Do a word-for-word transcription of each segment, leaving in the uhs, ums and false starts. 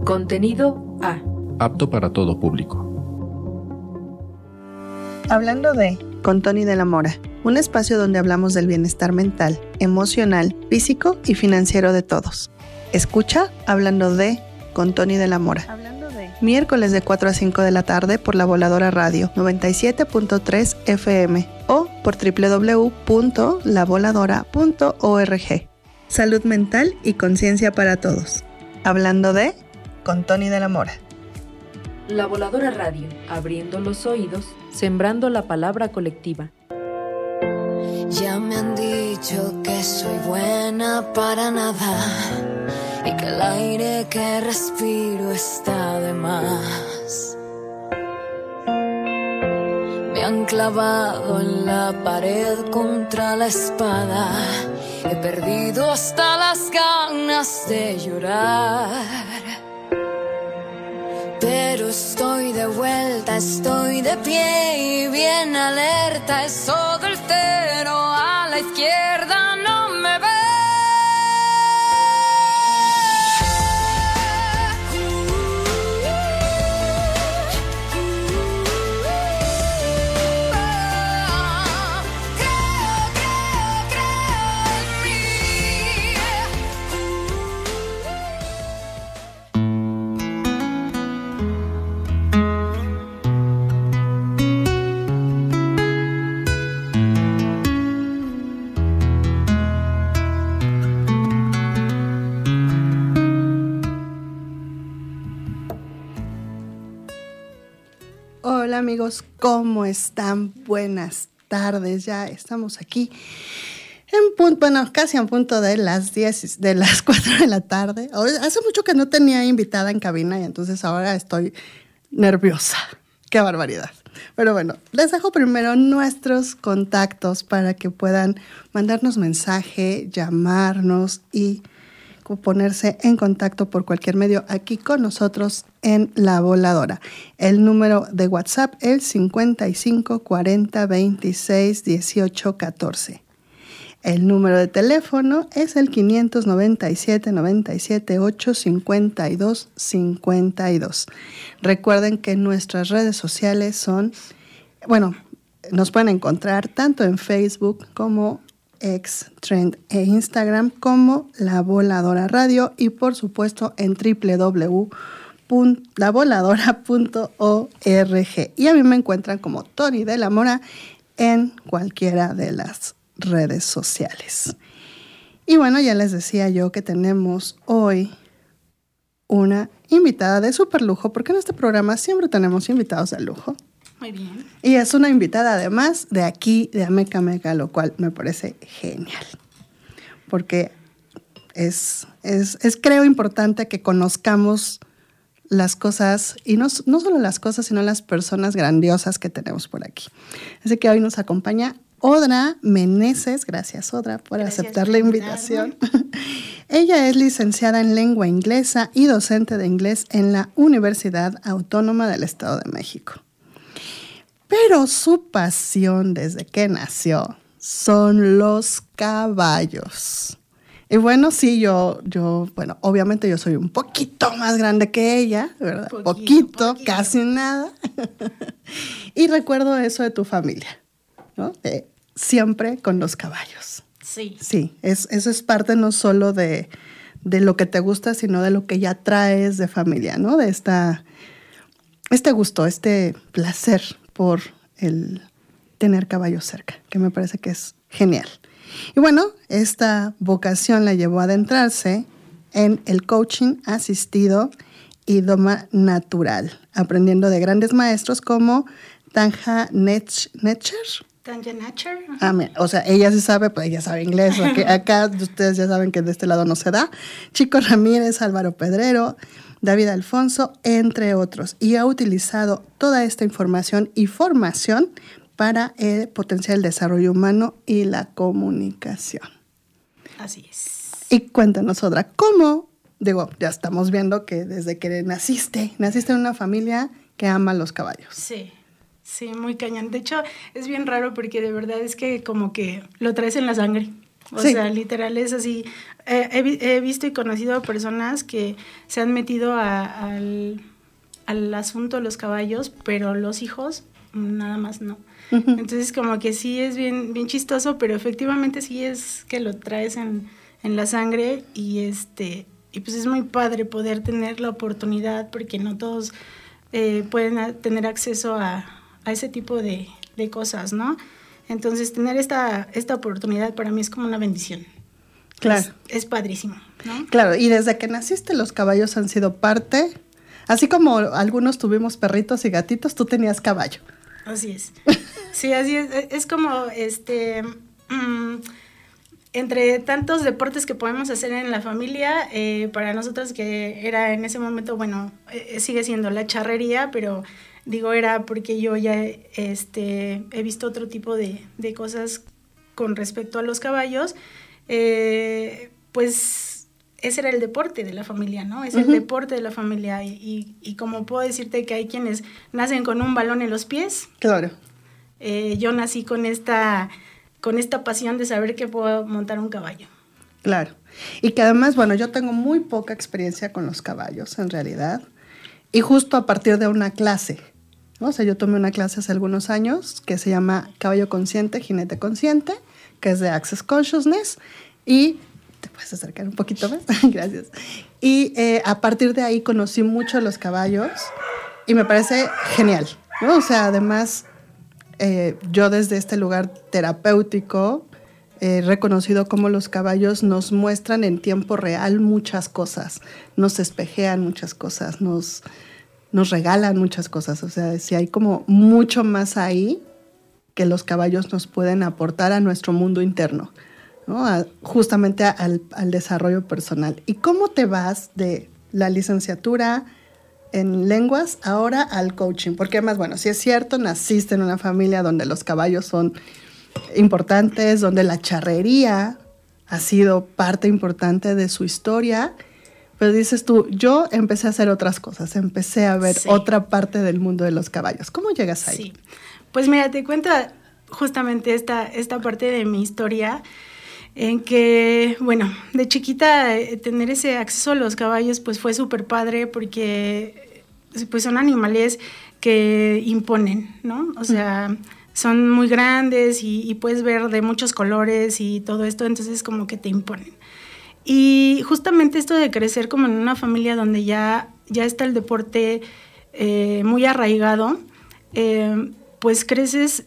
Contenido A. Apto para todo público. Hablando de con Tony de la Mora, un espacio donde hablamos del bienestar mental, emocional, físico y financiero de todos. Escucha Hablando de con Tony de la Mora. Hablando de miércoles de cuatro a cinco de la tarde por La Voladora Radio noventa y siete punto tres F M o por doble u doble u doble u punto la voladora punto org. Salud mental y conciencia para todos. Hablando de con Tony de la Mora. La Voladora Radio, abriendo los oídos, sembrando la palabra colectiva. Ya me han dicho que soy buena para nada y que el aire que respiro está de más. Me han clavado en la pared contra la espada. He perdido hasta las ganas de llorar. Pero estoy de vuelta, estoy de pie y bien alerta. Es todo el cero a la izquierda, no me ve. Hola amigos, ¿cómo están? Buenas tardes, ya estamos aquí en punto, bueno, casi a punto de las diez, de las cuatro de la tarde. Hace mucho que no tenía invitada en cabina y entonces ahora estoy nerviosa. ¡Qué barbaridad! Pero bueno, les dejo primero nuestros contactos para que puedan mandarnos mensaje, llamarnos y ponerse en contacto por cualquier medio aquí con nosotros en La Voladora. El número de WhatsApp es cincuenta y cinco cuarenta veintiséis dieciocho catorce. El número de teléfono es el quinientos noventa y siete noventa y siete ocho cincuenta y dos cincuenta y dos. Recuerden que nuestras redes sociales son, bueno, nos pueden encontrar tanto en Facebook como X, Trend e Instagram como La Voladora Radio y por supuesto en doble u doble u doble u punto la voladora punto org. Y a mí me encuentran como Tony de la Mora en cualquiera de las redes sociales. Y bueno, ya les decía yo que tenemos hoy una invitada de súper lujo, porque en este programa siempre tenemos invitados de lujo. Muy bien. Y es una invitada además de aquí, de Ameca Meca, lo cual me parece genial. Porque es, es, es creo importante que conozcamos las cosas, y no, no solo las cosas, sino las personas grandiosas que tenemos por aquí. Así que hoy nos acompaña Odra Meneses. Gracias, Odra, por Gracias aceptar por la invitación. Ella es licenciada en lengua inglesa y docente de inglés en la Universidad Autónoma del Estado de México. Pero su pasión desde que nació son los caballos. Y bueno, sí, yo, yo, bueno, obviamente yo soy un poquito más grande que ella, ¿verdad? Poquito, poquito, poquito. Casi nada. Y recuerdo eso de tu familia, ¿no? Eh, siempre con los caballos. Sí. Sí, es, eso es parte no solo de, de lo que te gusta, sino de lo que ya traes de familia, ¿no? De esta, este gusto, este placer por el tener caballos cerca, que me parece que es genial. Y bueno, esta vocación la llevó a adentrarse en el coaching asistido y doma natural, aprendiendo de grandes maestros como Tanja Netscher. Tanja Netscher. Ah, o sea, ella sí sabe, pues ella sabe inglés. Acá, acá ustedes ya saben que de este lado no se da. Chico Ramírez, Álvaro Pedrero, David Alfonso, entre otros. Y ha utilizado toda esta información y formación para eh, potenciar el desarrollo humano y la comunicación. Así es. Y cuéntanos, Odra, ¿cómo? Digo, ya estamos viendo que desde que naciste, naciste en una familia que ama los caballos. Sí, sí, muy cañón. De hecho, es bien raro porque de verdad es que como que lo traes en la sangre. O Sí. sea, literal es así. Eh, he, vi- he visto y conocido a personas que se han metido a- al, al asunto de los caballos, pero los hijos nada más no. Ujú. Entonces como que sí es bien, bien chistoso, pero efectivamente sí es que lo traes en, en la sangre y este y pues es muy padre poder tener la oportunidad porque no todos eh, pueden a- tener acceso a, a ese tipo de, de cosas, ¿no? Entonces tener esta, esta oportunidad para mí es como una bendición. Claro. Es, es padrísimo, ¿no? Claro, y desde que naciste los caballos han sido parte, así como algunos tuvimos perritos y gatitos, tú tenías caballo. Así es. Sí, así es. Es como, este, mm, entre tantos deportes que podemos hacer en la familia, eh, para nosotros que era en ese momento, bueno, eh, sigue siendo la charrería, pero digo era porque yo ya, este, he visto otro tipo de, de cosas con respecto a los caballos, eh, pues ese era el deporte de la familia, ¿no? Es el Ujú. deporte de la familia y, y, y como puedo decirte que hay quienes nacen con un balón en los pies, Claro. eh, yo nací con esta, con esta pasión de saber que puedo montar un caballo. Claro. Y que además, bueno, yo tengo muy poca experiencia con los caballos, en realidad. Y justo a partir de una clase, ¿no? O sea, yo tomé una clase hace algunos años que se llama Caballo Consciente, Jinete Consciente, que es de Access Consciousness. Y te puedes acercar un poquito más, gracias. Y eh, a partir de ahí conocí mucho los caballos y me parece genial, ¿no? O sea, además, eh, yo desde este lugar terapéutico he reconocido cómo los caballos nos muestran en tiempo real muchas cosas, nos espejean muchas cosas, nos, nos regalan muchas cosas. O sea, si hay como mucho más ahí que los caballos nos pueden aportar a nuestro mundo interno, ¿no? A, justamente a, al, al desarrollo personal. ¿Y cómo te vas de la licenciatura en lenguas ahora al coaching? Porque además, bueno, si es cierto, naciste en una familia donde los caballos son importantes, donde la charrería ha sido parte importante de su historia, pero dices tú, yo empecé a hacer otras cosas, empecé a ver Sí. otra parte del mundo de los caballos. ¿Cómo llegas ahí? Sí. Pues mira, te cuento justamente esta, esta parte de mi historia en que, bueno, de chiquita eh, tener ese acceso a los caballos pues fue súper padre porque pues son animales que imponen, ¿no? O sea, son muy grandes y, y puedes ver de muchos colores y todo esto, entonces como que te imponen. Y justamente esto de crecer como en una familia donde ya, ya está el deporte eh, muy arraigado, eh, pues creces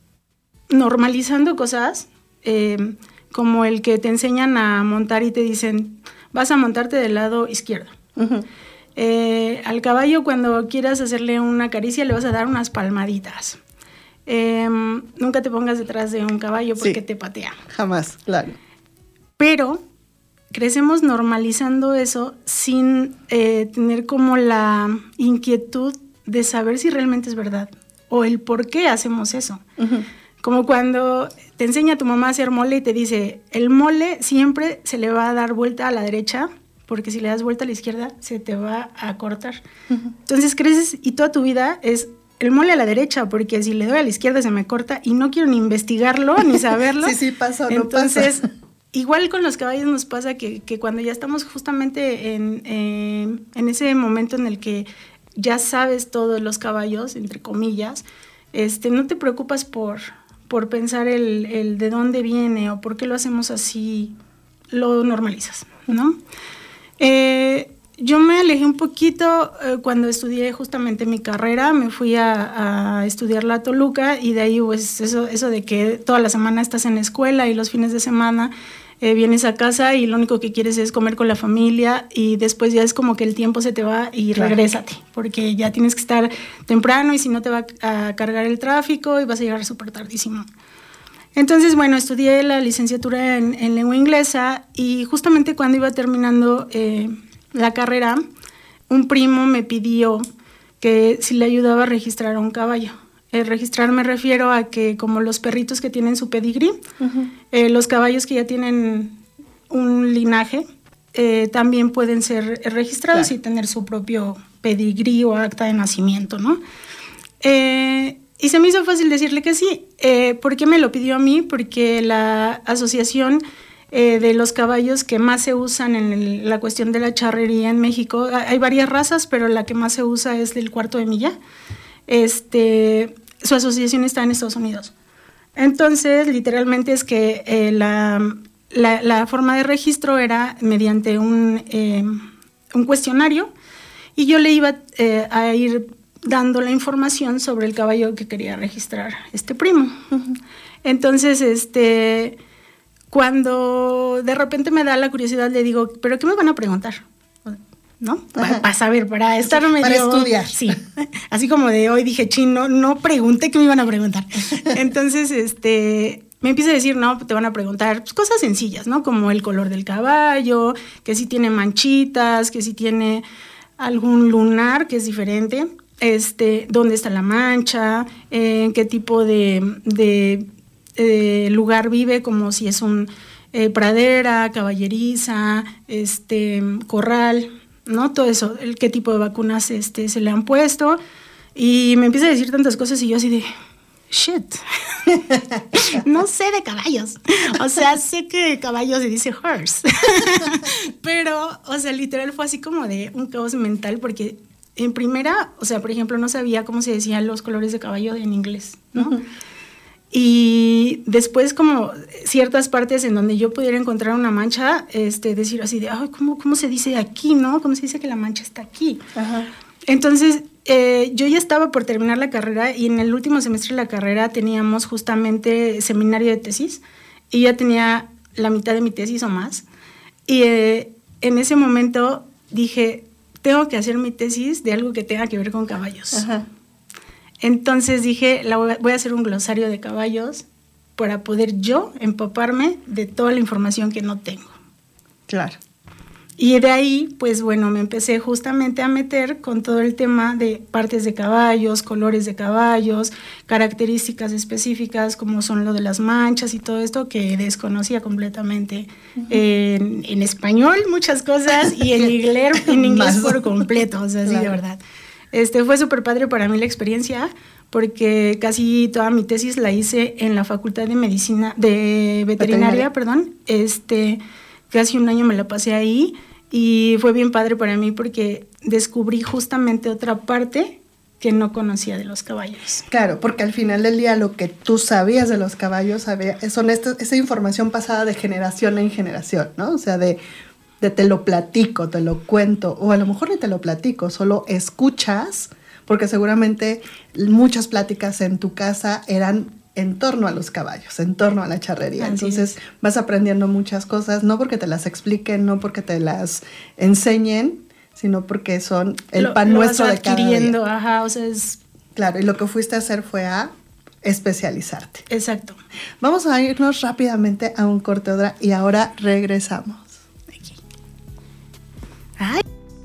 normalizando cosas, eh, como el que te enseñan a montar y te dicen, vas a montarte del lado izquierdo. Uh-huh. Eh, al caballo cuando quieras hacerle una caricia le vas a dar unas palmaditas. Eh, nunca te pongas detrás de un caballo porque Sí. te patea. Jamás, claro. Pero crecemos normalizando eso sin eh, tener como la inquietud de saber si realmente es verdad o el por qué hacemos eso. Uh-huh. Como cuando te enseña tu mamá a hacer mole y te dice, el mole siempre se le va a dar vuelta a la derecha, porque si le das vuelta a la izquierda se te va a cortar. Uh-huh. Entonces creces y toda tu vida es el mole a la derecha, porque si le doy a la izquierda se me corta y no quiero ni investigarlo ni saberlo. Sí, sí, pasa o no Entonces, pasa. Igual con los caballos nos pasa que, que cuando ya estamos justamente en, eh, en ese momento en el que ya sabes todo de los caballos, entre comillas, este, no te preocupas por, por pensar el, el de dónde viene o por qué lo hacemos así, lo normalizas, ¿no? Eh, yo me alejé un poquito eh, cuando estudié justamente mi carrera, me fui a, a estudiar la Toluca y de ahí pues eso, eso de que toda la semana estás en la escuela y los fines de semana eh, vienes a casa y lo único que quieres es comer con la familia y después ya es como que el tiempo se te va y claro. Regrésate, porque ya tienes que estar temprano y si no te va a cargar el tráfico y vas a llegar súper tardísimo. Entonces, bueno, estudié la licenciatura en, en lengua inglesa y justamente cuando iba terminando eh, la carrera, un primo me pidió que si le ayudaba a registrar a un caballo. Eh, registrar me refiero a que como los perritos que tienen su pedigrí, uh-huh. eh, los caballos que ya tienen un linaje eh, también pueden ser registrados claro. y tener su propio pedigrí o acta de nacimiento, ¿no? Eh, y se me hizo fácil decirle que sí. Eh, ¿Por qué me lo pidió a mí? Porque la asociación eh, de los caballos que más se usan en el, la cuestión de la charrería en México. Hay varias razas, pero la que más se usa es del cuarto de milla. Este, su asociación está en Estados Unidos. Entonces, literalmente es que eh, la, la, la forma de registro era mediante un, eh, un cuestionario, y yo le iba eh, a ir dando la información sobre el caballo que quería registrar este primo. Uh-huh. Entonces, este, cuando de repente me da la curiosidad, le digo, ¿pero qué me van a preguntar? ¿No? Para, para saber, para estar medio... Para estudiar. Sí, así como de hoy dije, chin, no, no pregunté qué me iban a preguntar. Entonces, este, me empieza a decir, no, te van a preguntar pues, cosas sencillas, ¿no? Como el color del caballo, que si tiene manchitas, que si tiene algún lunar que es diferente, este, dónde está la mancha, en eh, qué tipo de, de eh, lugar vive, como si es un eh, pradera, caballeriza, este, corral, ¿no? Todo eso, el qué tipo de vacunas este, se le han puesto, y me empieza a decir tantas cosas y yo así de, shit, no sé de caballos, o sea, sé que caballo se dice horse, pero, o sea, literal fue así como de un caos mental, porque en primera, o sea, por ejemplo, no sabía cómo se decían los colores de caballo en inglés, ¿no? Uh-huh. Y después como ciertas partes en donde yo pudiera encontrar una mancha, este, decir así de, ay, ¿cómo, cómo se dice aquí, no? ¿Cómo se dice que la mancha está aquí? Uh-huh. Entonces, eh, yo ya estaba por terminar la carrera, y en el último semestre de la carrera teníamos justamente seminario de tesis, y ya tenía la mitad de mi tesis o más. Y eh, en ese momento dije, tengo que hacer mi tesis de algo que tenga que ver con caballos. Uh-huh. Entonces dije, la voy, a, voy a hacer un glosario de caballos para poder yo empaparme de toda la información que no tengo. Claro. Y de ahí, pues bueno, me empecé justamente a meter con todo el tema de partes de caballos, colores de caballos, características específicas como son lo de las manchas y todo esto que desconocía completamente. Uh-huh. En, en español muchas cosas y en inglés, en inglés por completo, o sea, claro. Sí, de verdad. Este, fue súper padre para mí la experiencia, porque casi toda mi tesis la hice en la Facultad de Medicina, de Veterinaria, Veterinaria. perdón, este, casi un año me la pasé ahí, y fue bien padre para mí porque descubrí justamente otra parte que no conocía de los caballos. Claro, porque al final del día lo que tú sabías de los caballos sabía, son esta, esa información pasada de generación en generación, ¿no? O sea, de, de te lo platico, te lo cuento, o a lo mejor ni te lo platico, solo escuchas, porque seguramente muchas pláticas en tu casa eran en torno a los caballos, en torno a la charrería. Así Entonces es. Vas aprendiendo muchas cosas, no porque te las expliquen, no porque te las enseñen, sino porque son el lo, pan lo nuestro vas de cada día. Ajá, o sea, es... Claro, y lo que fuiste a hacer fue a especializarte. Exacto. Vamos a irnos rápidamente a un corte Odra, y ahora regresamos. Aquí. Ay.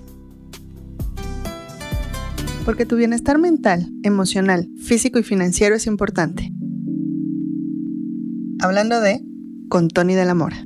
Porque tu bienestar mental, emocional, físico y financiero es importante. Hablando de con Tony de la Mora.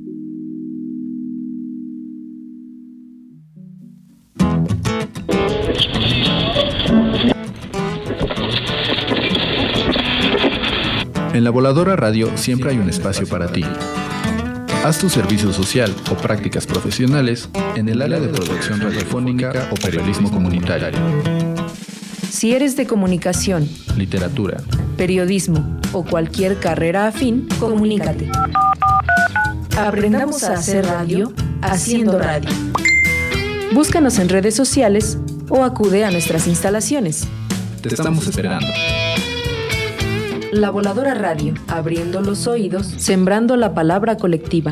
En La Voladora Radio siempre hay un espacio para ti. Haz tu servicio social o prácticas profesionales en el área de producción radiofónica o periodismo comunitario. Si eres de comunicación, literatura, periodismo o cualquier carrera afín, comunícate. Aprendamos a hacer radio haciendo radio. Búscanos en redes sociales o acude a nuestras instalaciones. Te estamos esperando. La Voladora Radio, abriendo los oídos, sembrando la palabra colectiva.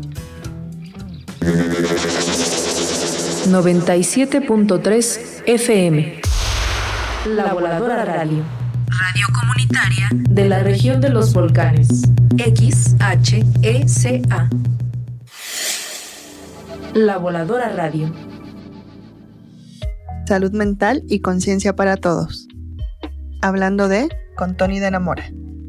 noventa y siete punto tres F M. La Voladora Radio. Radio comunitaria de la región de los volcanes. X H E C A. La Voladora Radio. Salud mental y conciencia para todos. Hablando de con Tony de la Mora.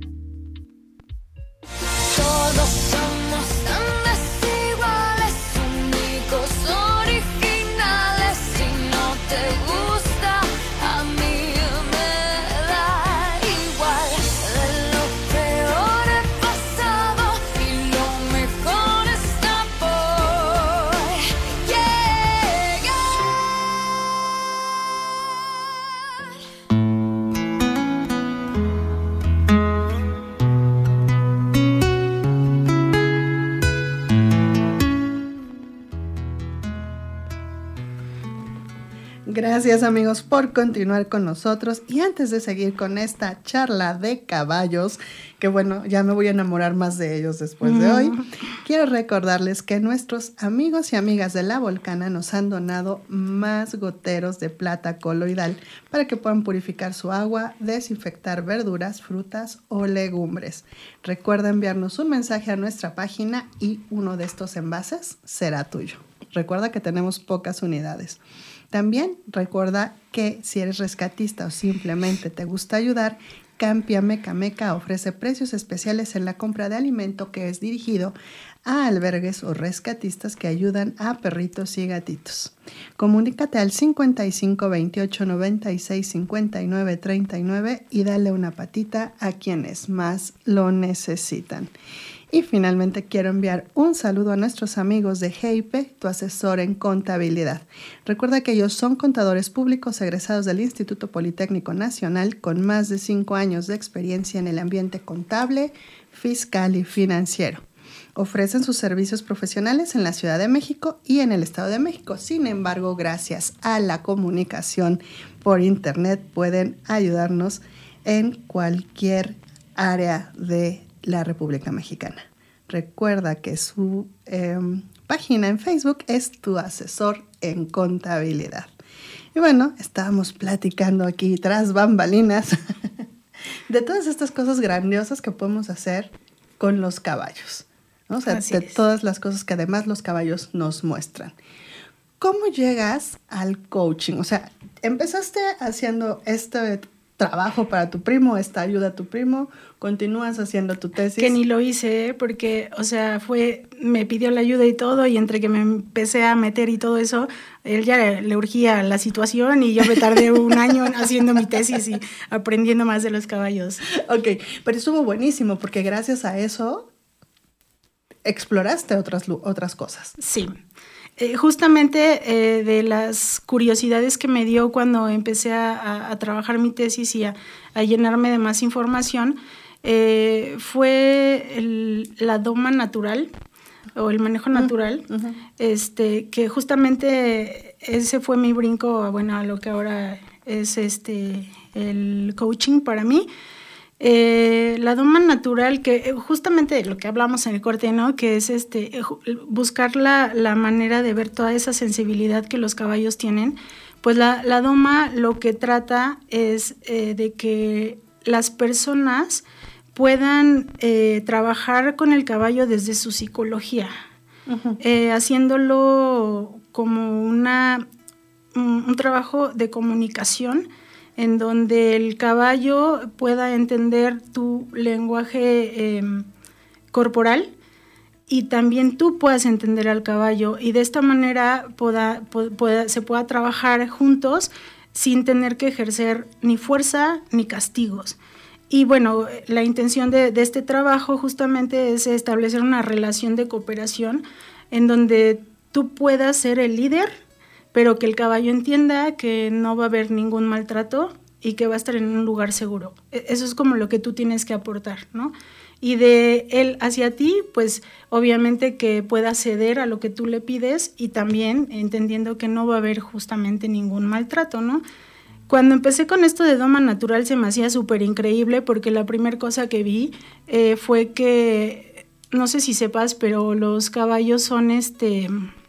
Todos somos tan desiguales, únicos, originales. Si no te gusta, a mí me da igual. De lo peor he pasado y lo mejor está Gracias amigos por continuar con nosotros y antes de seguir con esta charla de caballos, que bueno, ya me voy a enamorar más de ellos después mm. de hoy, quiero recordarles que nuestros amigos y amigas de La Volcana nos han donado más goteros de plata coloidal para que puedan purificar su agua, desinfectar verduras, frutas o legumbres. Recuerda enviarnos un mensaje a nuestra página y uno de estos envases será tuyo. Recuerda que tenemos pocas unidades. También recuerda que si eres rescatista o simplemente te gusta ayudar, Campia Meca Meca ofrece precios especiales en la compra de alimento que es dirigido a albergues o rescatistas que ayudan a perritos y gatitos. Comunícate al cincuenta y cinco veintiocho noventa y seis cincuenta y nueve treinta y nueve y dale una patita a quienes más lo necesitan. Y finalmente quiero enviar un saludo a nuestros amigos de G I P, tu asesor en contabilidad. Recuerda que ellos son contadores públicos egresados del Instituto Politécnico Nacional con más de cinco años de experiencia en el ambiente contable, fiscal y financiero. Ofrecen sus servicios profesionales en la Ciudad de México y en el Estado de México. Sin embargo, gracias a la comunicación por internet pueden ayudarnos en cualquier área de la República Mexicana. Recuerda que su eh, página en Facebook es Tu Asesor en Contabilidad. Y bueno, estábamos platicando aquí tras bambalinas de todas estas cosas grandiosas que podemos hacer con los caballos, ¿no? O sea, Así de es. Todas las cosas que además los caballos nos muestran. ¿Cómo llegas al coaching? O sea, empezaste haciendo este trabajo para tu primo, esta ayuda a tu primo, continúas haciendo tu tesis. Que ni lo hice, ¿eh? Porque, o sea, fue, me pidió la ayuda y todo, y entre que me empecé a meter y todo eso, él ya le, le urgía la situación y yo me tardé un año haciendo mi tesis y aprendiendo más de los caballos. Ok, pero estuvo buenísimo porque gracias a eso exploraste otras, otras cosas. Sí. Eh, justamente eh, de las curiosidades que me dio cuando empecé a, a, a trabajar mi tesis y a, a llenarme de más información, eh, fue el, la doma natural o el manejo natural, uh-huh. este, que justamente ese fue mi brinco, bueno, a lo que ahora es este, el coaching para mí. Eh, la doma natural, que justamente lo que hablamos en el corte, ¿no? Que es este buscar la, la manera de ver toda esa sensibilidad que los caballos tienen. Pues la, la doma lo que trata es eh, de que las personas puedan eh, trabajar con el caballo desde su psicología, uh-huh. eh, haciéndolo como una, un, un trabajo de comunicación en donde el caballo pueda entender tu lenguaje eh, corporal y también tú puedas entender al caballo y de esta manera pueda, pueda, se pueda trabajar juntos sin tener que ejercer ni fuerza ni castigos. Y bueno, la intención de, de este trabajo justamente es establecer una relación de cooperación en donde tú puedas ser el líder, pero que el caballo entienda que no va a haber ningún maltrato y que va a estar en un lugar seguro. Eso es como lo que tú tienes que aportar, ¿no? Y de él hacia ti, pues obviamente que pueda ceder a lo que tú le pides y también entendiendo que no va a haber justamente ningún maltrato, ¿no? Cuando empecé con esto de doma natural se me hacía súper increíble porque la primera cosa que vi eh, fue que, no sé si sepas, pero los caballos son este,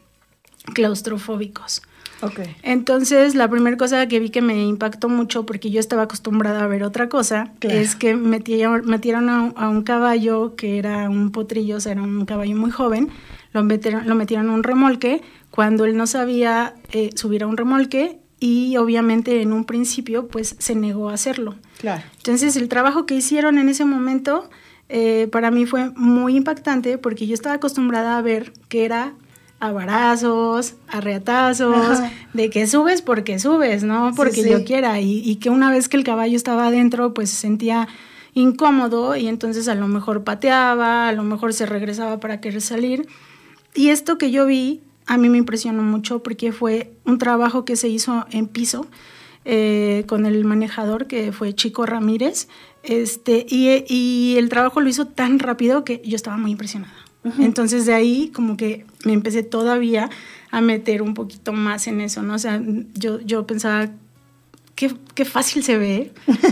claustrofóbicos. Okay. Entonces, la primera cosa que vi que me impactó mucho, porque yo estaba acostumbrada a ver otra cosa, claro. es que metieron, metieron a, a un caballo que era un potrillo, o sea, era un caballo muy joven, lo metieron, lo metieron en un remolque, cuando él no sabía eh, subir a un remolque, y obviamente en un principio, pues, se negó a hacerlo. Claro. Entonces, el trabajo que hicieron en ese momento, eh, para mí fue muy impactante, porque yo estaba acostumbrada a ver que era a varazos, a reatazos, ajá. de que subes porque subes, no porque sí, sí. yo quiera, y, y que una vez que el caballo estaba adentro, pues se sentía incómodo y entonces a lo mejor pateaba, a lo mejor se regresaba para querer salir. Y esto que yo vi, a mí me impresionó mucho porque fue un trabajo que se hizo en piso eh, con el manejador, que fue Chico Ramírez, este, y, y el trabajo lo hizo tan rápido que yo estaba muy impresionada. Uh-huh. Entonces de ahí como que me empecé todavía a meter un poquito más en eso, ¿no? O sea, yo, yo pensaba, qué, qué fácil se ve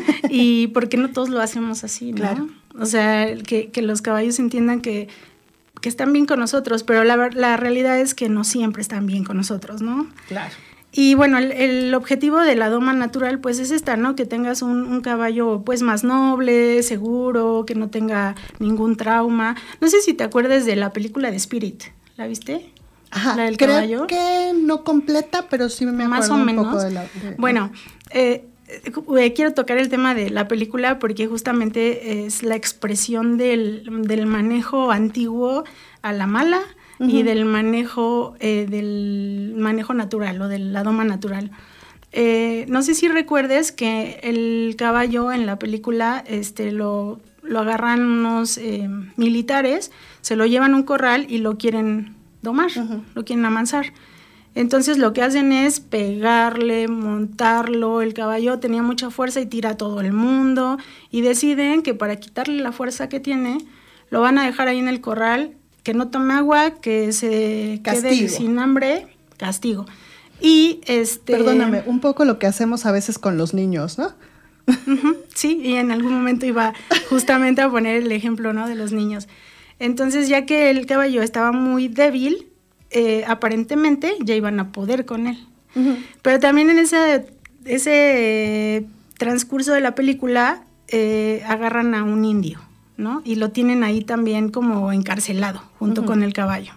y por qué no todos lo hacemos así, ¿no? Claro. O sea, que, que los caballos entiendan que, que están bien con nosotros, pero la, la realidad es que no siempre están bien con nosotros, ¿no? Claro. Y bueno, el, el objetivo de la doma natural pues es esta, ¿no? Que tengas un, un caballo pues más noble, seguro, que no tenga ningún trauma. No sé si te acuerdas de la película de Spirit, ¿la viste? Ajá, La del creo caballo. que no completa, pero sí me Más acuerdo o menos. un poco de la... De, bueno, eh, eh, quiero tocar el tema de la película porque justamente es la expresión del, del manejo antiguo a la mala, uh-huh, y del manejo eh, del manejo natural o de la doma natural. Eh, no sé si recuerdes que el caballo en la película este, lo, lo agarran unos eh, militares, se lo llevan a un corral y lo quieren domar, uh-huh, lo quieren amansar. Entonces lo que hacen es pegarle, montarlo, el caballo tenía mucha fuerza y tira a todo el mundo y deciden que para quitarle la fuerza que tiene, lo van a dejar ahí en el corral, que no tome agua, que se castigo. Quede sin hambre, castigo. Y este... Perdóname, un poco lo que hacemos a veces con los niños, ¿no? Uh-huh, sí, y en algún momento iba justamente a poner el ejemplo, ¿no? De los niños. Entonces, ya que el caballo estaba muy débil, eh, aparentemente ya iban a poder con él. Uh-huh. Pero también en ese, ese eh, transcurso de la película eh, agarran a un indio, ¿no? Y lo tienen ahí también como encarcelado junto uh-huh. con el caballo.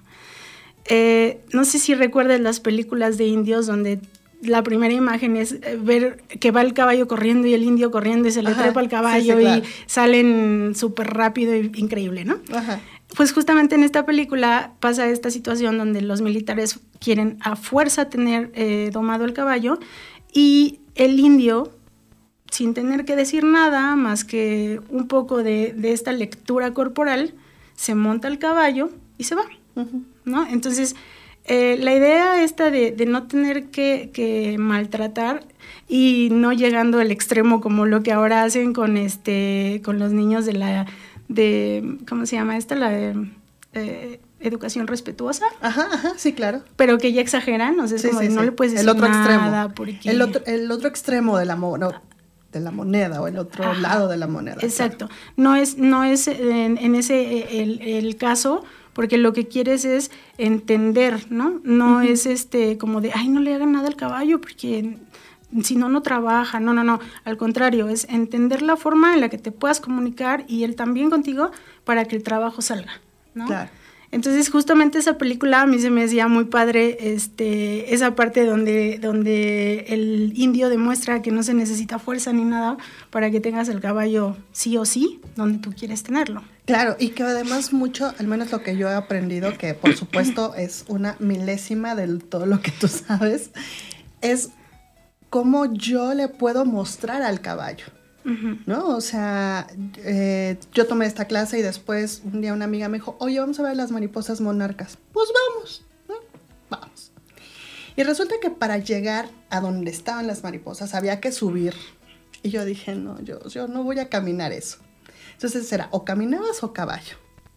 Eh, no sé si recuerdas las películas de indios donde la primera imagen es ver que va el caballo corriendo y el indio corriendo y se le Ajá, trepa al caballo, sí, sí, claro, y salen súper rápido y increíble, ¿no? Ajá. Pues justamente en esta película pasa esta situación donde los militares quieren a fuerza tener eh, domado el caballo y el indio, sin tener que decir nada más que un poco de, de esta lectura corporal, se monta el caballo y se va, uh-huh, ¿no? Entonces, eh, la idea esta de, de no tener que, que maltratar y no llegando al extremo como lo que ahora hacen con este con los niños de la de ¿cómo se llama esta? La de eh, educación respetuosa. Ajá, ajá, sí, claro. Pero que ya exageran, o sea, es sí, como sí, de, sí. no le puedes decir el otro nada extremo. Porque... El otro, el otro extremo de la, mo- no, de la moneda o el otro Ajá, lado de la moneda. Exacto. Claro. No es, no es en, en ese el, el caso, porque lo que quieres es entender, ¿no? No uh-huh. es este como de, ay, no le hagan nada al caballo porque si no, no trabaja. No, no, no. Al contrario, es entender la forma en la que te puedas comunicar y él también contigo para que el trabajo salga, ¿no? Claro. Entonces, justamente esa película a mí se me hacía muy padre, este, esa parte donde, donde el indio demuestra que no se necesita fuerza ni nada para que tengas el caballo sí o sí donde tú quieres tenerlo. Claro, y que además mucho, al menos lo que yo he aprendido, que por supuesto es una milésima de todo lo que tú sabes, es cómo yo le puedo mostrar al caballo. Uh-huh. ¿No? O sea, eh, yo tomé esta clase y después un día una amiga me dijo, oye, vamos a ver las mariposas monarcas. Pues vamos, ¿no? Vamos. Y resulta que para llegar a donde estaban las mariposas había que subir. Y yo dije, no, yo, yo no voy a caminar eso. Entonces era o caminabas o caballo.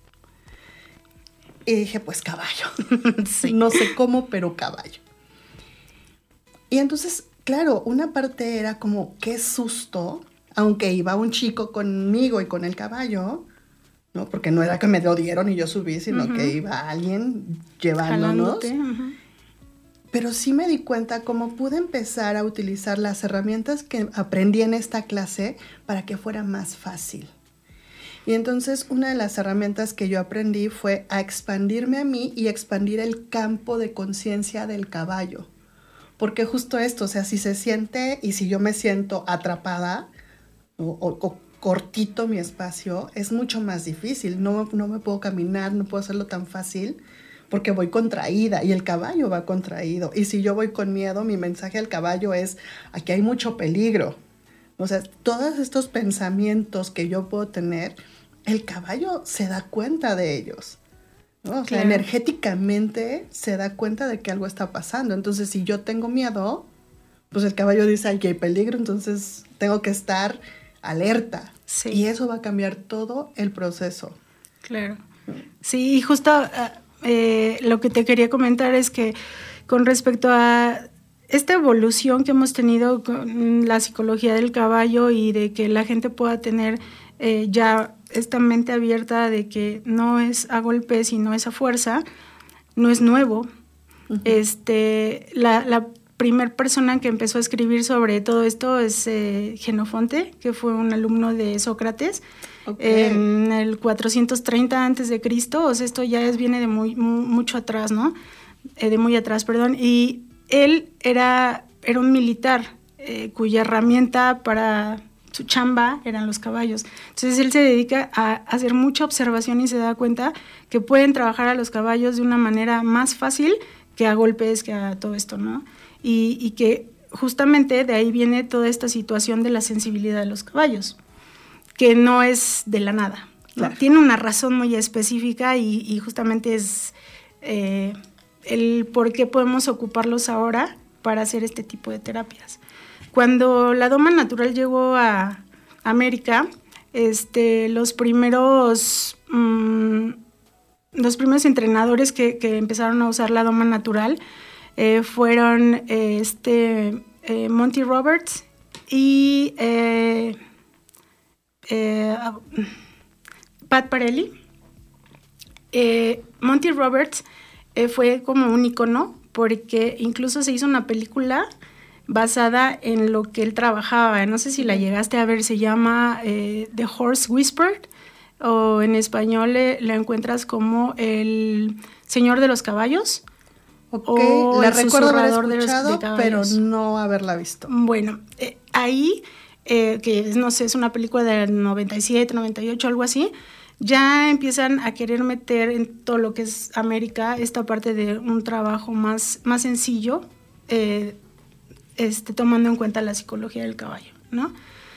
Y dije, pues caballo. Sí. No sé cómo, pero caballo. Y entonces, claro, una parte era como, qué susto, aunque iba un chico conmigo y con el caballo, ¿no? Porque no era que me lo dieron y yo subí, sino uh-huh. que iba alguien llevándonos. Uh-huh. Pero sí me di cuenta cómo pude empezar a utilizar las herramientas que aprendí en esta clase para que fuera más fácil. Y entonces una de las herramientas que yo aprendí fue a expandirme a mí y expandir el campo de conciencia del caballo. Porque justo esto, o sea, si se siente y si yo me siento atrapada, O, o, o cortito mi espacio, es mucho más difícil. No, no me puedo caminar, no puedo hacerlo tan fácil porque voy contraída y el caballo va contraído. Y si yo voy con miedo, mi mensaje al caballo es, aquí hay mucho peligro. O sea, todos estos pensamientos que yo puedo tener, el caballo se da cuenta de ellos, ¿no? O sea, claro, energéticamente se da cuenta de que algo está pasando. Entonces, si yo tengo miedo, pues el caballo dice, aquí hay peligro, entonces tengo que estar alerta. Sí. Y eso va a cambiar todo el proceso. Claro. Sí, y justo eh, lo que te quería comentar es que con respecto a esta evolución que hemos tenido con la psicología del caballo y de que la gente pueda tener eh, ya esta mente abierta de que no es a golpes y no es a fuerza, no es nuevo. Uh-huh. Este, la, la primer persona que empezó a escribir sobre todo esto es eh, Jenofonte, que fue un alumno de Sócrates. Okay. En el cuatrocientos treinta antes de Cristo, o sea, esto ya es, viene de muy, muy mucho atrás, ¿no? Eh, de muy atrás, perdón. Y él era, era un militar eh, cuya herramienta para su chamba eran los caballos. Entonces él se dedica a hacer mucha observación y se da cuenta que pueden trabajar a los caballos de una manera más fácil que a golpes, que a todo esto, ¿no? Y, y que justamente de ahí viene toda esta situación de la sensibilidad de los caballos, que no es de la nada, ¿no? Claro. Tiene una razón muy específica y, y justamente es eh, el por qué podemos ocuparlos ahora para hacer este tipo de terapias. Cuando la doma natural llegó a América, este, los primeros mmm, los primeros entrenadores que, que empezaron a usar la doma natural eh, fueron eh, este, eh, Monty Roberts y eh, eh, Pat Parelli. Eh, Monty Roberts eh, fue como un icono porque incluso se hizo una película basada en lo que él trabajaba. No sé si la llegaste a ver, se llama eh, The Horse Whispered, o en español le, la encuentras como El Señor de los Caballos. Ok, la recuerdo haber escuchado, pero no haberla visto. Bueno, eh, ahí, eh, que no sé, es una película del noventa y siete, noventa y ocho, algo así, ya empiezan a querer meter en todo lo que es América esta parte de un trabajo más, más sencillo, eh, Este, tomando en cuenta la psicología del caballo, ¿no?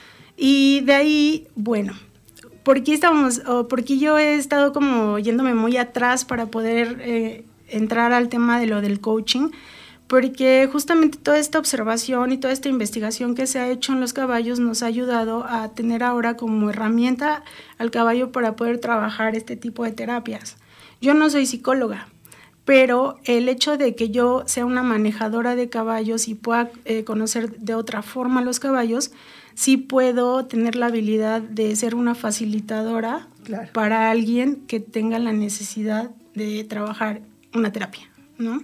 Y de ahí, bueno, ¿por qué estábamos, o por qué yo he estado como yéndome muy atrás para poder eh, entrar al tema de lo del coaching? Porque justamente toda esta observación y toda esta investigación que se ha hecho en los caballos nos ha ayudado a tener ahora como herramienta al caballo para poder trabajar este tipo de terapias. Yo no soy psicóloga, pero el hecho de que yo sea una manejadora de caballos y pueda eh, conocer de otra forma los caballos, sí puedo tener la habilidad de ser una facilitadora, claro, para alguien que tenga la necesidad de trabajar una terapia, ¿no?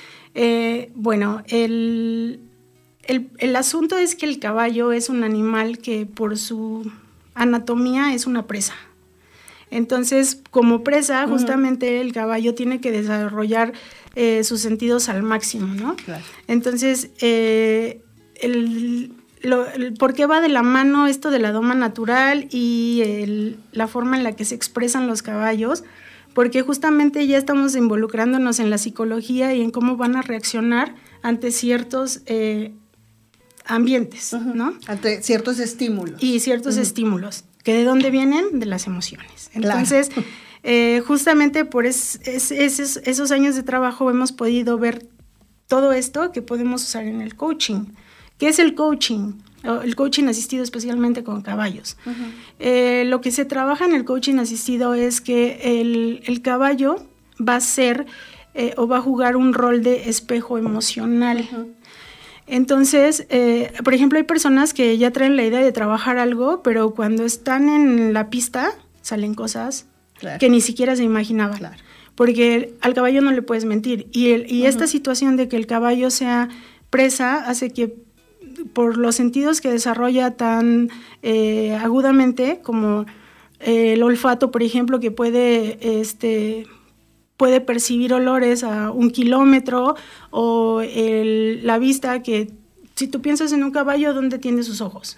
Eh, bueno, el, el, el asunto es que el caballo es un animal que por su anatomía es una presa. Entonces, como presa, justamente uh-huh. el caballo tiene que desarrollar eh, sus sentidos al máximo, ¿no? Claro. Entonces, eh, el, lo, el, ¿por qué va de la mano esto de la doma natural y el, la forma en la que se expresan los caballos? Porque justamente ya estamos involucrándonos en la psicología y en cómo van a reaccionar ante ciertos eh, ambientes, uh-huh. ¿no? Ante ciertos estímulos. Y ciertos uh-huh. estímulos. ¿Que de dónde vienen? De las emociones. Entonces, claro. eh, justamente por es, es, esos, esos años de trabajo hemos podido ver todo esto que podemos usar en el coaching. ¿Qué es el coaching? El coaching asistido especialmente con caballos. Uh-huh. Eh, lo que se trabaja en el coaching asistido es que el, el caballo va a ser eh, o va a jugar un rol de espejo emocional. Uh-huh. Entonces, eh, por ejemplo, hay personas que ya traen la idea de trabajar algo, pero cuando están en la pista salen cosas claro. que ni siquiera se imaginaban. Claro. Porque al caballo no le puedes mentir. Y, el, y uh-huh. esta situación de que el caballo sea presa hace que por los sentidos que desarrolla tan eh, agudamente, como eh, el olfato, por ejemplo, que puede... este puede percibir olores a un kilómetro, o el, la vista, que si tú piensas en un caballo, ¿dónde tiene sus ojos?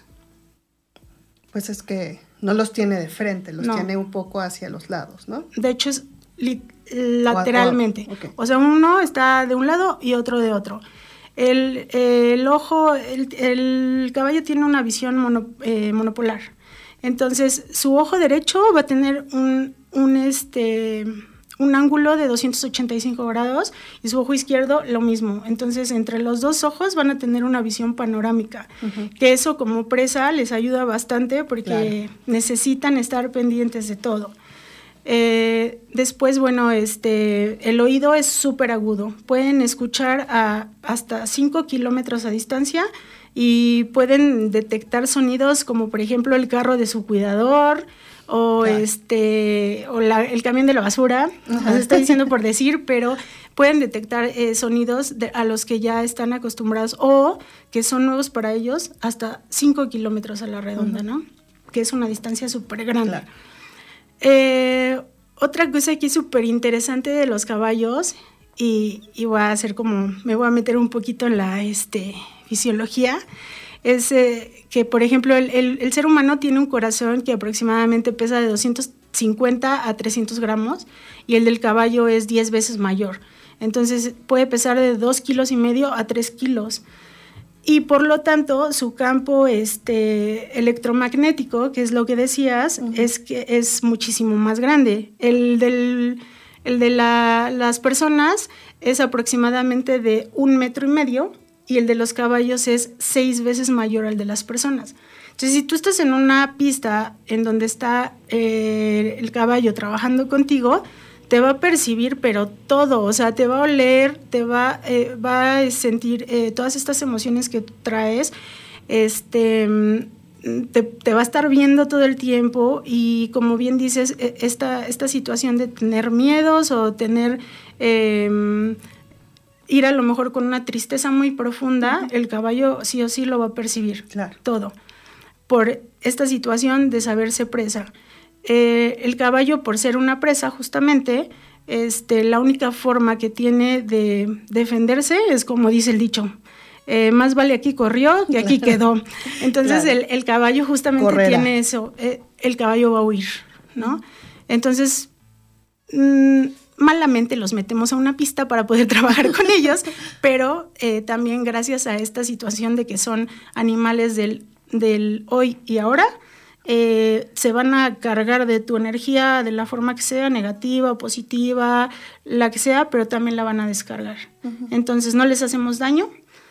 Pues es que no los tiene de frente, los no. tiene un poco hacia los lados, ¿no? De hecho es li- lateralmente. Oh, okay. O sea, uno está de un lado y otro de otro. El, el ojo, el, el caballo tiene una visión mono, eh, monopolar. Entonces, su ojo derecho va a tener un, un este... un ángulo de doscientos ochenta y cinco grados y su ojo izquierdo lo mismo. Entonces, entre los dos ojos van a tener una visión panorámica, uh-huh. que eso como presa les ayuda bastante porque claro. necesitan estar pendientes de todo. Eh, después, bueno, este, el oído es súper agudo. Pueden escuchar a hasta cinco kilómetros a distancia y pueden detectar sonidos como, por ejemplo, el carro de su cuidador o claro. este o la, el camión de la basura. Uh-huh. Os estoy diciendo por decir, pero pueden detectar eh, sonidos de, a los que ya están acostumbrados o que son nuevos para ellos hasta cinco kilómetros a la redonda, uh-huh. ¿no? Que es una distancia súper grande. Claro. Eh, otra cosa aquí súper interesante de los caballos, y, y voy a hacer como, me voy a meter un poquito en la este, fisiología, es eh, que, por ejemplo, el, el, el ser humano tiene un corazón que aproximadamente pesa de doscientos cincuenta a trescientos gramos y el del caballo es diez veces mayor. Entonces puede pesar de dos kilos y medio a tres kilos. Y por lo tanto, su campo este, electromagnético, que es lo que decías, uh-huh. es que es muchísimo más grande. El, del, el de la, las personas es aproximadamente de un metro y medio y el de los caballos es seis veces mayor al de las personas. Entonces, si tú estás en una pista en donde está eh, el caballo trabajando contigo, te va a percibir, pero todo, o sea, te va a oler, te va, eh, va a sentir eh, todas estas emociones que tú traes, este, te, te va a estar viendo todo el tiempo y, como bien dices, esta, esta situación de tener miedos o tener, eh, ir a lo mejor con una tristeza muy profunda, uh-huh. el caballo sí o sí lo va a percibir, claro. todo, por esta situación de saberse presa. Eh, el caballo, por ser una presa, justamente, este, la única forma que tiene de defenderse es como dice el dicho, eh, más vale aquí corrió que aquí quedó. Entonces, claro. el, el caballo justamente Correrá. tiene eso, eh, el caballo va a huir, ¿no? Entonces, mmm, malamente los metemos a una pista para poder trabajar con ellos, pero eh, también gracias a esta situación de que son animales del, del hoy y ahora, Eh, se van a cargar de tu energía de la forma que sea, negativa o positiva, la que sea, pero también la van a descargar. Uh-huh. Entonces no les hacemos daño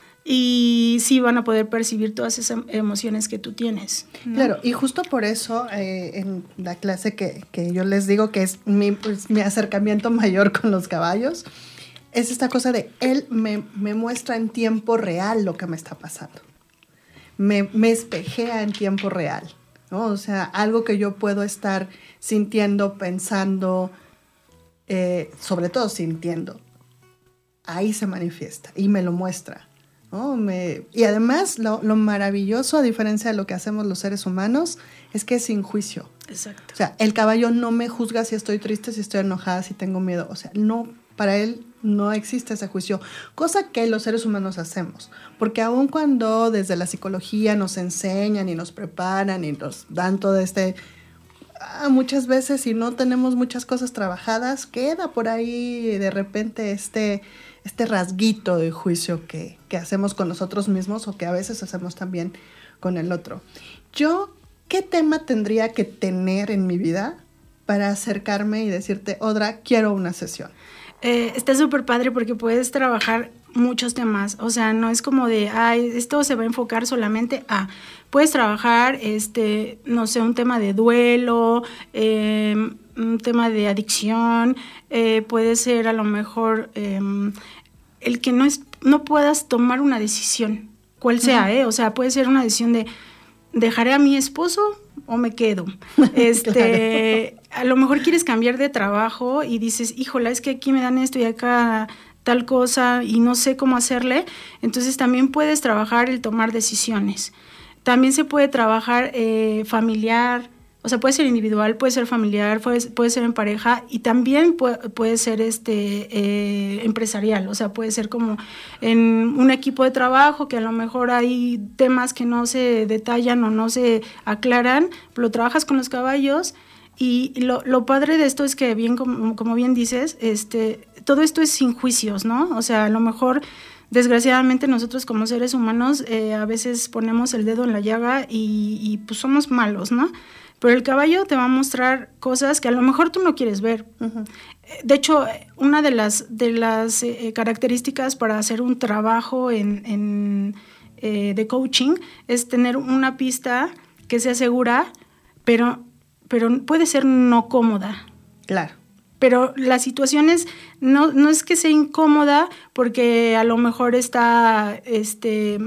y sí van a poder percibir todas esas emociones que tú tienes, ¿no? Claro, y justo por eso eh, en la clase que, que yo les digo que es mi, pues, mi acercamiento mayor con los caballos, es esta cosa de él me, me muestra en tiempo real lo que me está pasando. Me, me espejea en tiempo real. ¿No? O sea, algo que yo puedo estar sintiendo, pensando, eh, sobre todo sintiendo, ahí se manifiesta y me lo muestra, ¿no? Me, y además lo, lo maravilloso, a diferencia de lo que hacemos los seres humanos, es que es sin juicio. Exacto. O sea, el caballo no me juzga si estoy triste, si estoy enojada, si tengo miedo. O sea, no, para él no existe ese juicio, cosa que los seres humanos hacemos, porque aun cuando desde la psicología nos enseñan y nos preparan y nos dan todo este, ah, muchas veces si no tenemos muchas cosas trabajadas, queda por ahí de repente este, este rasguito de juicio que, que hacemos con nosotros mismos o que a veces hacemos también con el otro. Yo, ¿qué tema tendría que tener en mi vida para acercarme y decirte, Odra, quiero una sesión? Eh, está súper padre porque puedes trabajar muchos temas, o sea, no es como de, ay, esto se va a enfocar solamente a, puedes trabajar, este, no sé, un tema de duelo, eh, un tema de adicción, eh, puede ser a lo mejor eh, el que no, es, no puedas tomar una decisión, cual sea, ¿eh? O sea, puede ser una decisión de, ¿dejaré a mi esposo o me quedo? Este, claro. A lo mejor quieres cambiar de trabajo y dices, híjola, es que aquí me dan esto y acá tal cosa y no sé cómo hacerle. Entonces también puedes trabajar el tomar decisiones. También se puede trabajar eh, familiar, o sea, puede ser individual, puede ser familiar, puede, puede ser en pareja y también puede, puede ser este eh, empresarial, o sea, puede ser como en un equipo de trabajo que a lo mejor hay temas que no se detallan o no se aclaran, lo trabajas con los caballos y lo, lo padre de esto es que, bien como, como bien dices, este, todo esto es sin juicios, ¿no? O sea, a lo mejor desgraciadamente nosotros como seres humanos eh, a veces ponemos el dedo en la llaga y, y pues somos malos, ¿no? Pero el caballo te va a mostrar cosas que a lo mejor tú no quieres ver. Uh-huh. De hecho, una de las, de las eh, características para hacer un trabajo en, en, eh, de coaching es tener una pista que sea segura, pero, pero puede ser no cómoda. Claro. Pero la situación es, no, no es que sea incómoda porque a lo mejor está este,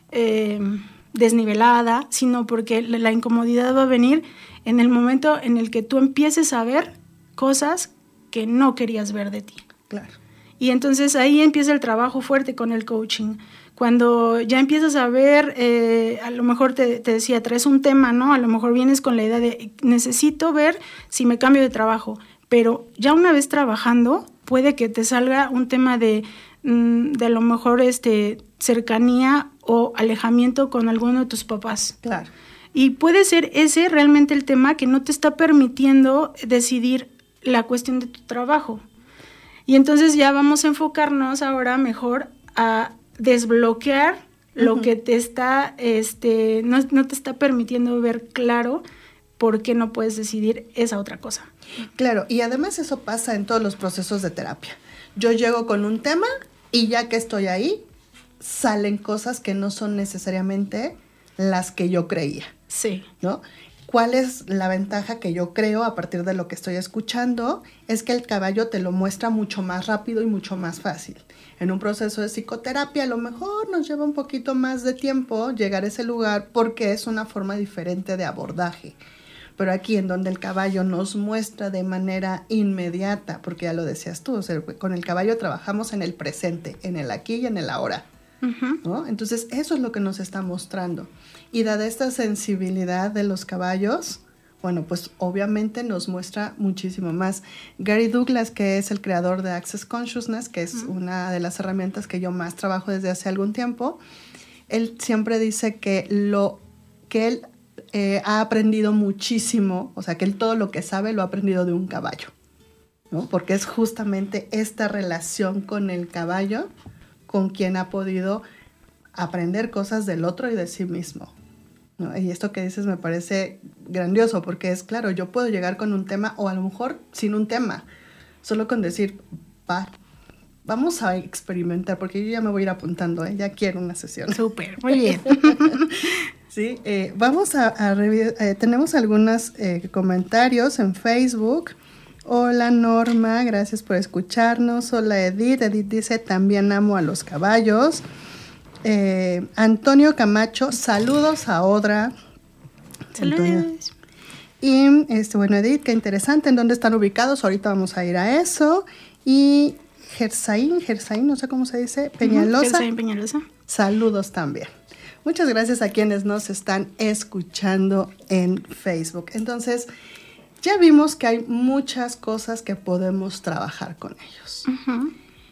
eh, desnivelada, sino porque la, la incomodidad va a venir en el momento en el que tú empieces a ver cosas que no querías ver de ti. Claro. Y entonces ahí empieza el trabajo fuerte con el coaching. Cuando ya empiezas a ver, eh, a lo mejor te, te decía, traes un tema, ¿no? A lo mejor vienes con la idea de necesito ver si me cambio de trabajo. Pero ya una vez trabajando, puede que te salga un tema de, de a lo mejor este, cercanía o alejamiento con alguno de tus papás. Claro. Y puede ser ese realmente el tema que no te está permitiendo decidir la cuestión de tu trabajo. Y entonces ya vamos a enfocarnos ahora mejor a desbloquear uh-huh. lo que te está, este, no, no te está permitiendo ver claro por qué no puedes decidir esa otra cosa. Claro, y además eso pasa en todos los procesos de terapia. Yo llego con un tema y ya que estoy ahí, salen cosas que no son necesariamente las que yo creía. Sí. ¿No? ¿Cuál es la ventaja que yo creo a partir de lo que estoy escuchando? Es que el caballo te lo muestra mucho más rápido y mucho más fácil. En un proceso de psicoterapia a lo mejor nos lleva un poquito más de tiempo llegar a ese lugar porque es una forma diferente de abordaje. Pero aquí en donde el caballo nos muestra de manera inmediata, porque ya lo decías tú, o sea, con el caballo trabajamos en el presente, en el aquí y en el ahora. Uh-huh. ¿No? Entonces eso es lo que nos está mostrando. Y dada esta sensibilidad de los caballos, bueno, pues obviamente nos muestra muchísimo más. Gary Douglas, que es el creador de Access Consciousness, que es uh-huh. una de las herramientas que yo más trabajo desde hace algún tiempo, él siempre dice que lo que él eh, ha aprendido muchísimo, o sea, que él todo lo que sabe lo ha aprendido de un caballo, ¿no? Porque es justamente esta relación con el caballo con quien ha podido aprender cosas del otro y de sí mismo, ¿no? Y esto que dices me parece grandioso, porque es claro, yo puedo llegar con un tema, o a lo mejor sin un tema, solo con decir, va, vamos a experimentar, porque yo ya me voy a ir apuntando, ¿eh? Ya quiero una sesión. Súper, muy bien. Sí, eh, vamos a, a revisar, eh, tenemos algunos eh, comentarios en Facebook. Hola Norma, gracias por escucharnos. Hola Edith, Edith dice, también amo a los caballos. Eh, Antonio Camacho, saludos a Odra. Saludos. Y este, bueno, Edith, qué interesante, ¿en dónde están ubicados? Ahorita vamos a ir a eso. Y Gersaín, Gersaín, no sé cómo se dice, Peñalosa. Uh-huh. Gersaín Peñalosa. Saludos también. Muchas gracias a quienes nos están escuchando en Facebook. Entonces, ya vimos que hay muchas cosas que podemos trabajar con ellos. Uh-huh.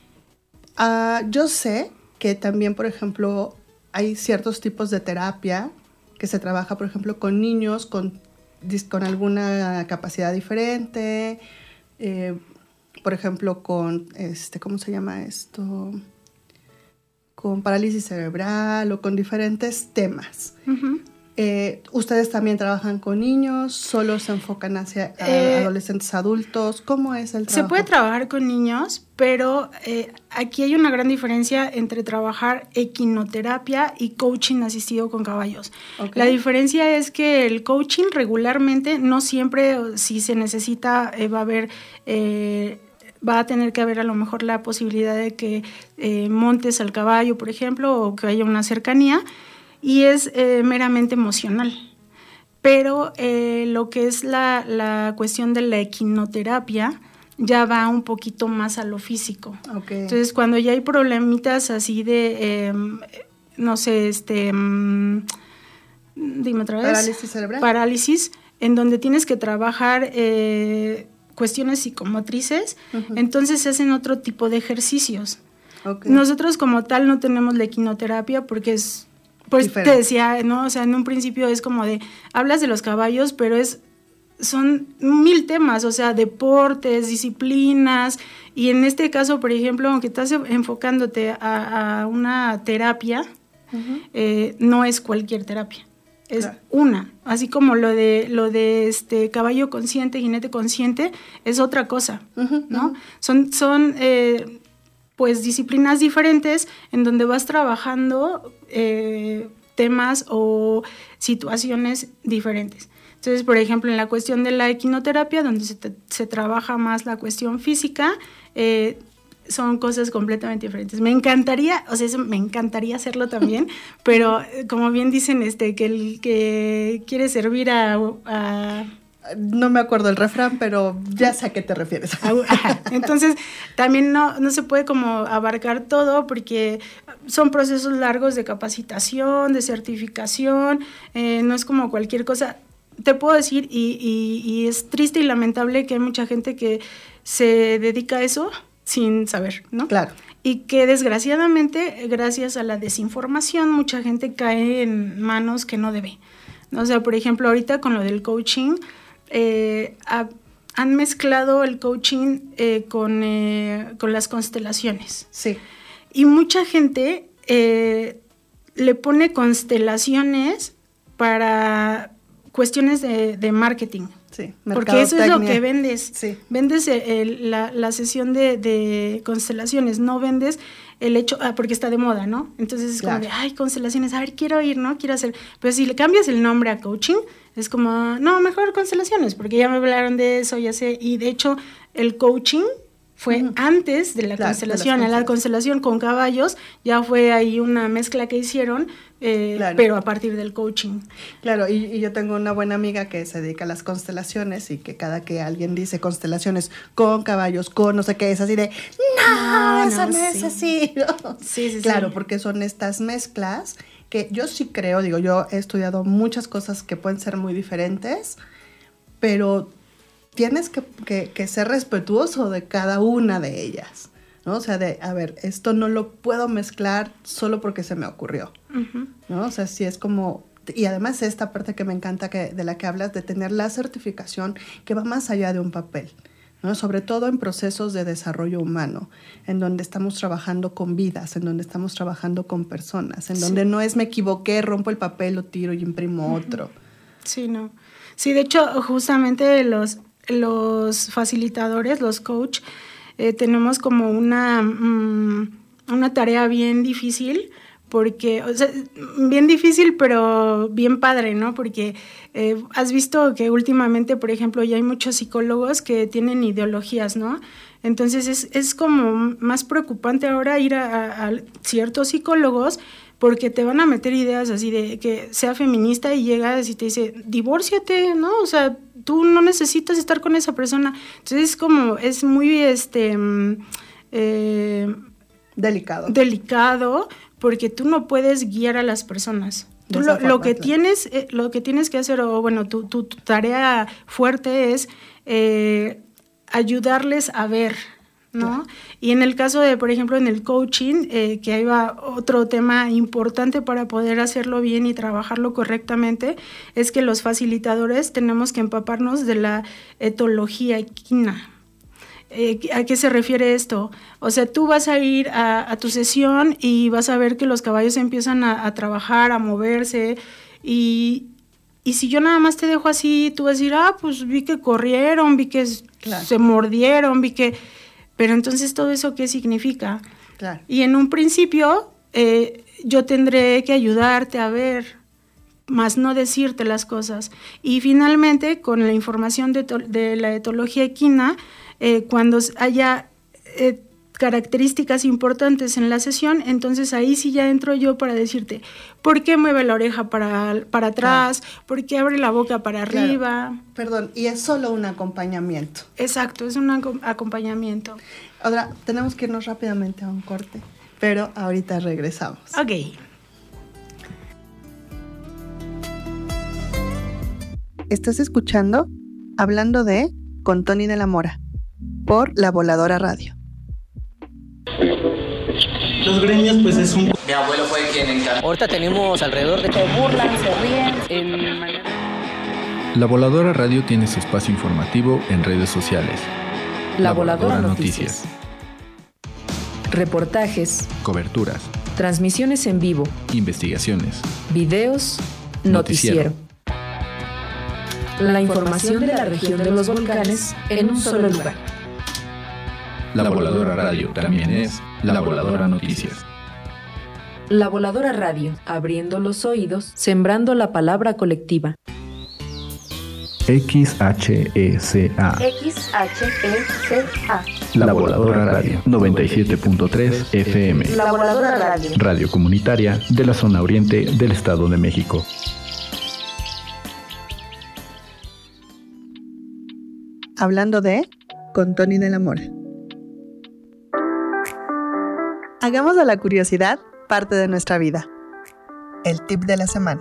Uh, yo sé que también, por ejemplo, hay ciertos tipos de terapia que se trabaja, por ejemplo, con niños con, con alguna capacidad diferente, eh, por ejemplo, con, este, ¿cómo se llama esto? Con parálisis cerebral o con diferentes temas. Uh-huh. Eh, ¿Ustedes también trabajan con niños? ¿Solo se enfocan hacia eh, adolescentes adultos? ¿Cómo es el trabajo? Se puede trabajar con niños, pero eh, aquí hay una gran diferencia entre trabajar equinoterapia y coaching asistido con caballos. Okay. La diferencia es que el coaching regularmente, no siempre, si se necesita, eh, va a haber... Eh, va a tener que haber a lo mejor la posibilidad de que eh, montes al caballo, por ejemplo, o que haya una cercanía, y es eh, meramente emocional. Pero eh, lo que es la, la cuestión de la equinoterapia ya va un poquito más a lo físico. Okay. Entonces, cuando ya hay problemitas así de, eh, no sé, este, um, dime otra vez. Parálisis cerebral. Parálisis, en donde tienes que trabajar... Eh, cuestiones psicomotrices, uh-huh. entonces se hacen otro tipo de ejercicios. Okay. Nosotros como tal no tenemos la equinoterapia porque es, pues diferente. Te decía, ¿no? O sea, en un principio es como de, hablas de los caballos, pero es, son mil temas, o sea, deportes, disciplinas, y en este caso, por ejemplo, aunque estás enfocándote a, a una terapia, uh-huh. eh, no es cualquier terapia. Es claro. una, así como lo de lo de este caballo consciente, jinete consciente, es otra cosa, uh-huh, ¿no? Uh-huh. Son, son eh, pues disciplinas diferentes en donde vas trabajando eh, temas o situaciones diferentes. Entonces, por ejemplo, en la cuestión de la equinoterapia, donde se, te, se trabaja más la cuestión física, eh, son cosas completamente diferentes. Me encantaría, o sea, eso me encantaría hacerlo también, pero como bien dicen, este, que el que quiere servir a, a no me acuerdo el refrán, pero ya sé a qué te refieres. Ajá. Entonces, también no, no se puede como abarcar todo porque son procesos largos de capacitación, de certificación, eh, no es como cualquier cosa. Te puedo decir, y, y, y es triste y lamentable que hay mucha gente que se dedica a eso sin saber, ¿no? Claro. Y que desgraciadamente, gracias a la desinformación, mucha gente cae en manos que no debe. O sea, por ejemplo, ahorita con lo del coaching, eh, ha, han mezclado el coaching eh, con, eh, con las constelaciones. Sí. Y mucha gente eh, le pone constelaciones para cuestiones de, de marketing. Sí, porque eso es lo que vendes. Sí. Vendes el, la, la sesión de, de constelaciones, no vendes el hecho, ah, porque está de moda, ¿no? Entonces es claro. como de, ay, constelaciones, a ver, quiero ir, ¿no? Quiero hacer. Pero si le cambias el nombre a coaching, es como, no, mejor constelaciones, porque ya me hablaron de eso, ya sé. Y de hecho, el coaching fue uh-huh. antes de la claro, constelación. De la constelación con caballos ya fue ahí una mezcla que hicieron, eh, claro. pero a partir del coaching. Claro, y, y yo tengo una buena amiga que se dedica a las constelaciones y que cada que alguien dice constelaciones con caballos, con no sé qué, es así de, no, no eso no, no sí. es así. No. Sí, sí, claro, sí. porque son estas mezclas que yo sí creo, digo, yo he estudiado muchas cosas que pueden ser muy diferentes, pero tienes que, que, que ser respetuoso de cada una de ellas, ¿no? O sea, de, a ver, esto no lo puedo mezclar solo porque se me ocurrió, uh-huh. ¿no? O sea, sí es como, y además esta parte que me encanta que, de la que hablas, de tener la certificación que va más allá de un papel, ¿no? Sobre todo en procesos de desarrollo humano, en donde estamos trabajando con vidas, en donde estamos trabajando con personas, en sí. donde no es me equivoqué, rompo el papel, lo tiro y imprimo uh-huh. otro. Sí, no. Sí, de hecho, justamente los... los facilitadores, los coach, eh, tenemos como una, um, una tarea bien difícil, porque, o sea, bien difícil, pero bien padre, ¿no? Porque eh, has visto que últimamente, por ejemplo, ya hay muchos psicólogos que tienen ideologías, ¿no? Entonces es, es como más preocupante ahora ir a, a, a ciertos psicólogos porque te van a meter ideas así de que sea feminista y llegas y te dice, divórciate, ¿no? O sea, tú no necesitas estar con esa persona. Entonces es como, es muy, este... Eh, delicado. Delicado, porque tú no puedes guiar a las personas. Tú lo, forma, lo, que claro. tienes, eh, lo que tienes que hacer, o bueno, tu, tu, tu tarea fuerte es eh, ayudarles a ver, ¿no? Claro. Y en el caso de, por ejemplo, en el coaching, eh, que ahí va otro tema importante para poder hacerlo bien y trabajarlo correctamente, es que los facilitadores tenemos que empaparnos de la etología equina. Eh, ¿A qué se refiere esto? O sea, tú vas a ir a, a tu sesión y vas a ver que los caballos empiezan a, a trabajar, a moverse, y, y si yo nada más te dejo así, tú vas a decir, ah, pues vi que corrieron, vi que claro. se mordieron, vi que... Pero entonces, ¿todo eso qué significa? Claro. Y en un principio, eh, yo tendré que ayudarte a ver, más no decirte las cosas. Y finalmente, con la información de, to- de la etología equina, eh, cuando haya eh, características importantes en la sesión, entonces ahí sí ya entro yo para decirte, ¿por qué mueve la oreja para, para atrás? Claro. ¿Por qué abre la boca para arriba? Claro. Perdón, y es solo un acompañamiento. Exacto, es un ac- acompañamiento. Ahora, tenemos que irnos rápidamente a un corte, pero ahorita regresamos. Ok. Estás escuchando Hablando de con Tony de la Mora por La Voladora Radio. Los gremios, pues es un... Mi abuelo fue quien encargó. Ahorita tenemos alrededor de... Se burlan, se ríen. En... La Voladora Radio tiene su espacio informativo en redes sociales. La, La Voladora, Voladora Noticias. Noticias. Reportajes. Coberturas. Transmisiones en vivo. Investigaciones. Videos. Noticiero. noticiero. La información de la región de los volcanes en un solo lugar. La Voladora Radio también es La Voladora Noticias. La Voladora Radio, abriendo los oídos, sembrando la palabra colectiva. X H E C A. X H E C A. La Voladora Radio, noventa y siete punto tres F M. La Voladora Radio. Radio comunitaria de la zona oriente del Estado de México. Hablando de con Tony de la Mora. Hagamos de la curiosidad parte de nuestra vida. El tip de la semana.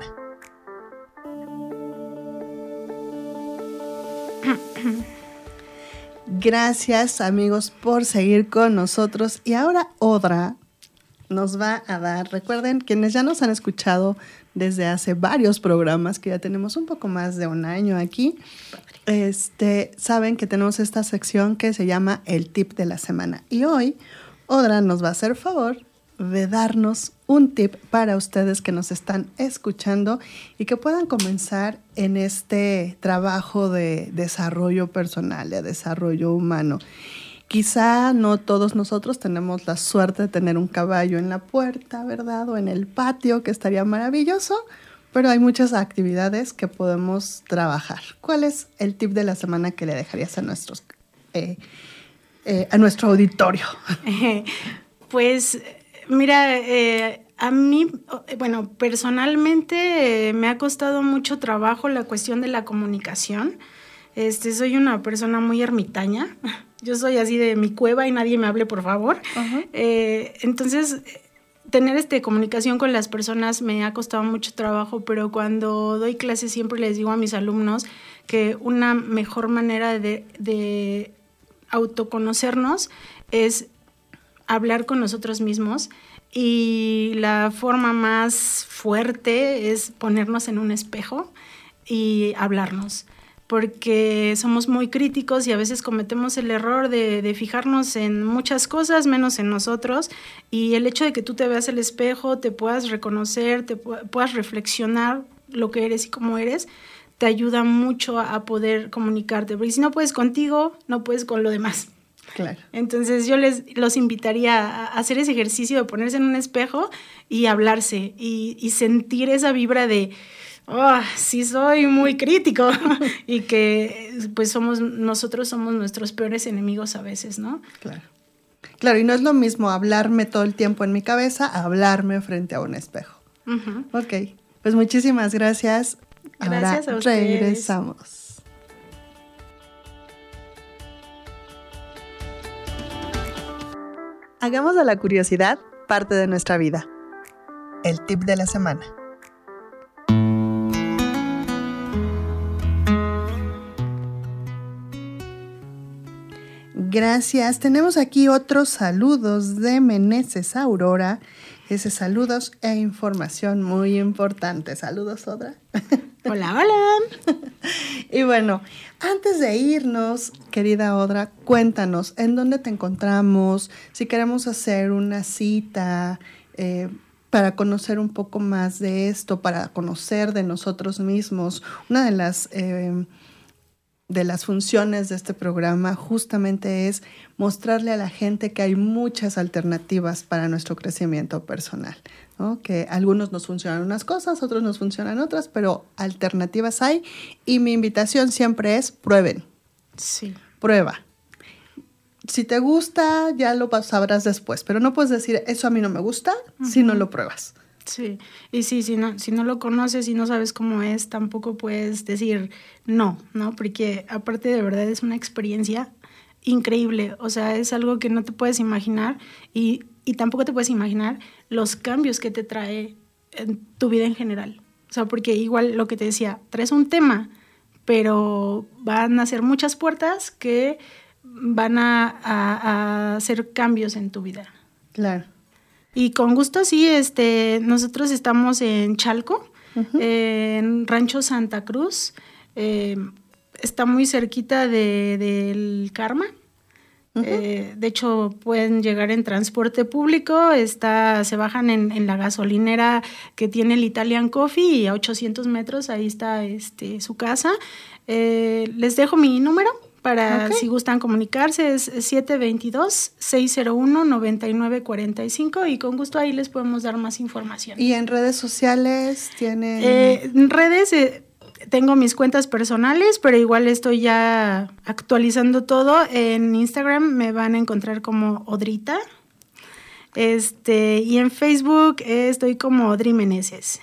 Gracias, amigos, por seguir con nosotros. Y ahora Odra nos va a dar, recuerden, quienes ya nos han escuchado desde hace varios programas, que ya tenemos un poco más de un año aquí, este, saben que tenemos esta sección que se llama el tip de la semana. Y hoy Odra nos va a hacer favor de darnos un tip para ustedes que nos están escuchando y que puedan comenzar en este trabajo de desarrollo personal, de desarrollo humano. Quizá no todos nosotros tenemos la suerte de tener un caballo en la puerta, ¿verdad? O en el patio, que estaría maravilloso, pero hay muchas actividades que podemos trabajar. ¿Cuál es el tip de la semana que le dejarías a nuestros, eh, eh, a nuestro auditorio? Pues, mira, eh, a mí, bueno, personalmente eh, me ha costado mucho trabajo la cuestión de la comunicación. Este, soy una persona muy ermitaña. Yo soy así de mi cueva y nadie me hable, por favor. Uh-huh. Eh, entonces, tener este, comunicación con las personas me ha costado mucho trabajo, pero cuando doy clases siempre les digo a mis alumnos que una mejor manera de, de autoconocernos es hablar con nosotros mismos, y la forma más fuerte es ponernos en un espejo y hablarnos, porque somos muy críticos y a veces cometemos el error de, de fijarnos en muchas cosas menos en nosotros, y el hecho de que tú te veas el espejo, te puedas reconocer, te pu- puedas reflexionar lo que eres y cómo eres, te ayuda mucho a, a poder comunicarte, porque si no puedes contigo, no puedes con lo demás. Claro. Entonces yo les los invitaría a hacer ese ejercicio de ponerse en un espejo y hablarse y, y sentir esa vibra de oh, sí soy muy crítico y que pues somos nosotros somos nuestros peores enemigos a veces, ¿no? Claro. Claro, y no es lo mismo hablarme todo el tiempo en mi cabeza a hablarme frente a un espejo. Uh-huh. Ok, pues muchísimas gracias. Gracias Ahora a ustedes. Regresamos. Hagamos de la curiosidad parte de nuestra vida. El tip de la semana. Gracias. Tenemos aquí otros saludos de Meneses Aurora. Ese saludos e información muy importante. Saludos, Odra. Hola, hola. Y bueno, antes de irnos, querida Odra, cuéntanos, ¿en dónde te encontramos? Si queremos hacer una cita eh, para conocer un poco más de esto, para conocer de nosotros mismos. Una de las, eh, de las funciones de este programa justamente es mostrarle a la gente que hay muchas alternativas para nuestro crecimiento personal, ¿no? Que algunos nos funcionan unas cosas, otros nos funcionan otras, pero alternativas hay, y mi invitación siempre es prueben. Sí. Prueba. Si te gusta, ya lo sabrás después, pero no puedes decir, eso a mí no me gusta, uh-huh, si no lo pruebas. Sí, y sí, si no, si no lo conoces y no sabes cómo es, tampoco puedes decir no, ¿no? Porque aparte de verdad es una experiencia increíble, o sea, es algo que no te puedes imaginar, y, y tampoco te puedes imaginar los cambios que te trae en tu vida en general. O sea, porque igual lo que te decía, traes un tema, pero van a ser muchas puertas que van a, a, a hacer cambios en tu vida. Claro. Y con gusto, sí, este, nosotros estamos en Chalco, uh-huh, en Rancho Santa Cruz, eh, está muy cerquita de, del Karma. Uh-huh. Eh, de hecho, pueden llegar en transporte público, está, se bajan en, en la gasolinera que tiene el Italian Coffee, y a ochocientos metros ahí está este, su casa. Eh, les dejo mi número para okay, si gustan comunicarse, es siete dos dos, seis cero uno, nueve nueve cuatro cinco, y con gusto ahí les podemos dar más información. ¿Y en redes sociales tienen? Eh, en redes... Eh, tengo mis cuentas personales, pero igual estoy ya actualizando todo. En Instagram me van a encontrar como Odrita. Este, y en Facebook eh, estoy como Odri Meneses.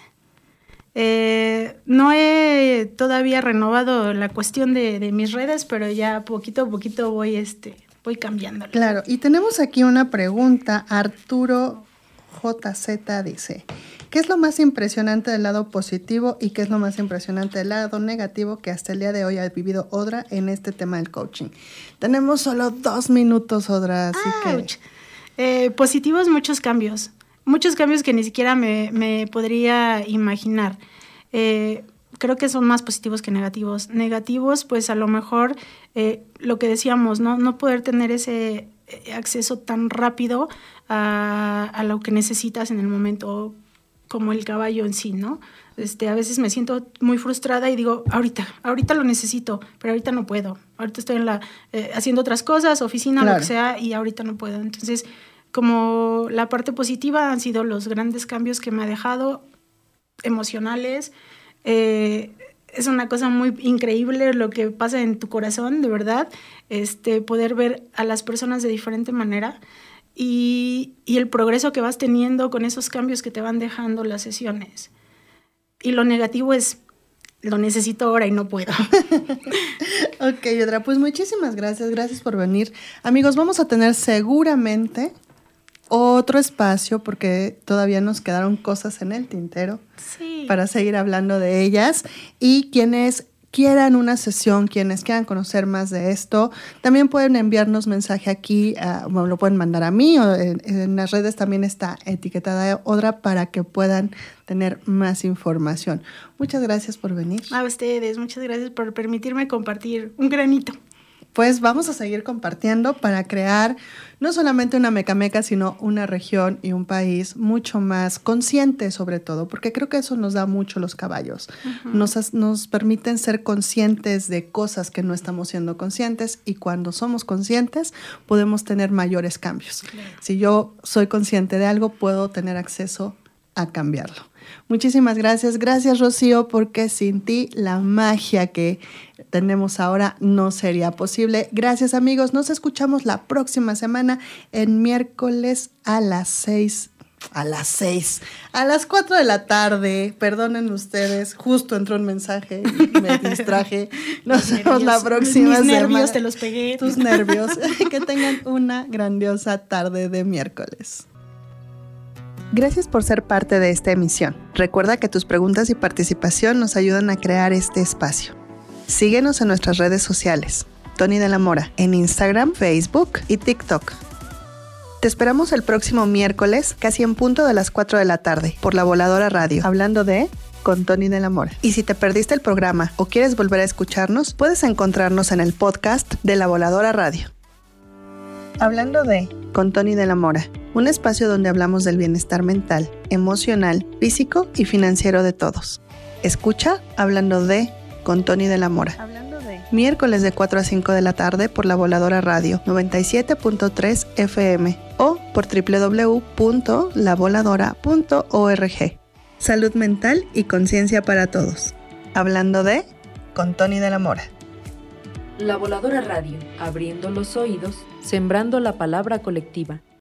Eh, no he todavía renovado la cuestión de, de mis redes, pero ya poquito a poquito voy, este, voy cambiando. Claro, y tenemos aquí una pregunta. Arturo J Z dice, ¿qué es lo más impresionante del lado positivo y qué es lo más impresionante del lado negativo que hasta el día de hoy ha vivido Odra en este tema del coaching? Tenemos solo dos minutos, Odra, así Ouch. que... Eh, positivos, muchos cambios. Muchos cambios que ni siquiera me, me podría imaginar. Eh, creo que son más positivos que negativos. Negativos, pues a lo mejor eh, lo que decíamos, ¿no? No poder tener ese acceso tan rápido a, a lo que necesitas en el momento, como el caballo en sí, ¿no? Este, a veces me siento muy frustrada y digo, ahorita, ahorita lo necesito, pero ahorita no puedo. Ahorita estoy en la, eh, haciendo otras cosas, oficina, claro, lo que sea, y ahorita no puedo. Entonces, como la parte positiva han sido los grandes cambios que me ha dejado, emocionales. Eh, es una cosa muy increíble lo que pasa en tu corazón, de verdad, este, poder ver a las personas de diferente manera y, y el progreso que vas teniendo con esos cambios que te van dejando las sesiones. Y lo negativo es, lo necesito ahora y no puedo. Ok, Odra, pues muchísimas gracias, gracias por venir. Amigos, vamos a tener seguramente otro espacio porque todavía nos quedaron cosas en el tintero, sí, para seguir hablando de ellas. Y quienes quieran una sesión, quienes quieran conocer más de esto, también pueden enviarnos mensaje aquí, uh, bueno, lo pueden mandar a mí o en, en las redes también está etiquetada Odra para que puedan tener más información. Muchas gracias por venir. A ustedes, muchas gracias por permitirme compartir un granito. Pues vamos a seguir compartiendo para crear no solamente una mecameca, sino una región y un país mucho más consciente sobre todo, porque creo que eso nos da mucho los caballos. Uh-huh. Nos, nos permiten ser conscientes de cosas que no estamos siendo conscientes y cuando somos conscientes podemos tener mayores cambios. Claro. Si yo soy consciente de algo, puedo tener acceso a cambiarlo. Muchísimas gracias. Gracias, Rocío, porque sin ti la magia que tenemos ahora no sería posible. Gracias, amigos. Nos escuchamos la próxima semana en miércoles a las seis. A las seis. A las cuatro de la tarde. Perdonen ustedes. Justo entró un mensaje y me distraje. Nos vemos la próxima semana. Mis nervios te los pegué. Tus nervios. Que tengan una grandiosa tarde de miércoles. Gracias por ser parte de esta emisión. Recuerda que tus preguntas y participación nos ayudan a crear este espacio. Síguenos en nuestras redes sociales. Tony de la Mora, en Instagram, Facebook y TikTok. Te esperamos el próximo miércoles, casi en punto de las cuatro de la tarde, por La Voladora Radio, hablando de con Tony de la Mora. Y si te perdiste el programa o quieres volver a escucharnos, puedes encontrarnos en el podcast de La Voladora Radio. Hablando de con Tony de la Mora, un espacio donde hablamos del bienestar mental, emocional, físico y financiero de todos. Escucha Hablando de con Tony de la Mora. Hablando de miércoles de cuatro a cinco de la tarde por La Voladora Radio noventa y siete punto tres F M o por doble u doble u doble u punto la voladora punto org. Salud mental y conciencia para todos. Hablando de con Tony de la Mora. La Voladora Radio, abriendo los oídos, sembrando la palabra colectiva.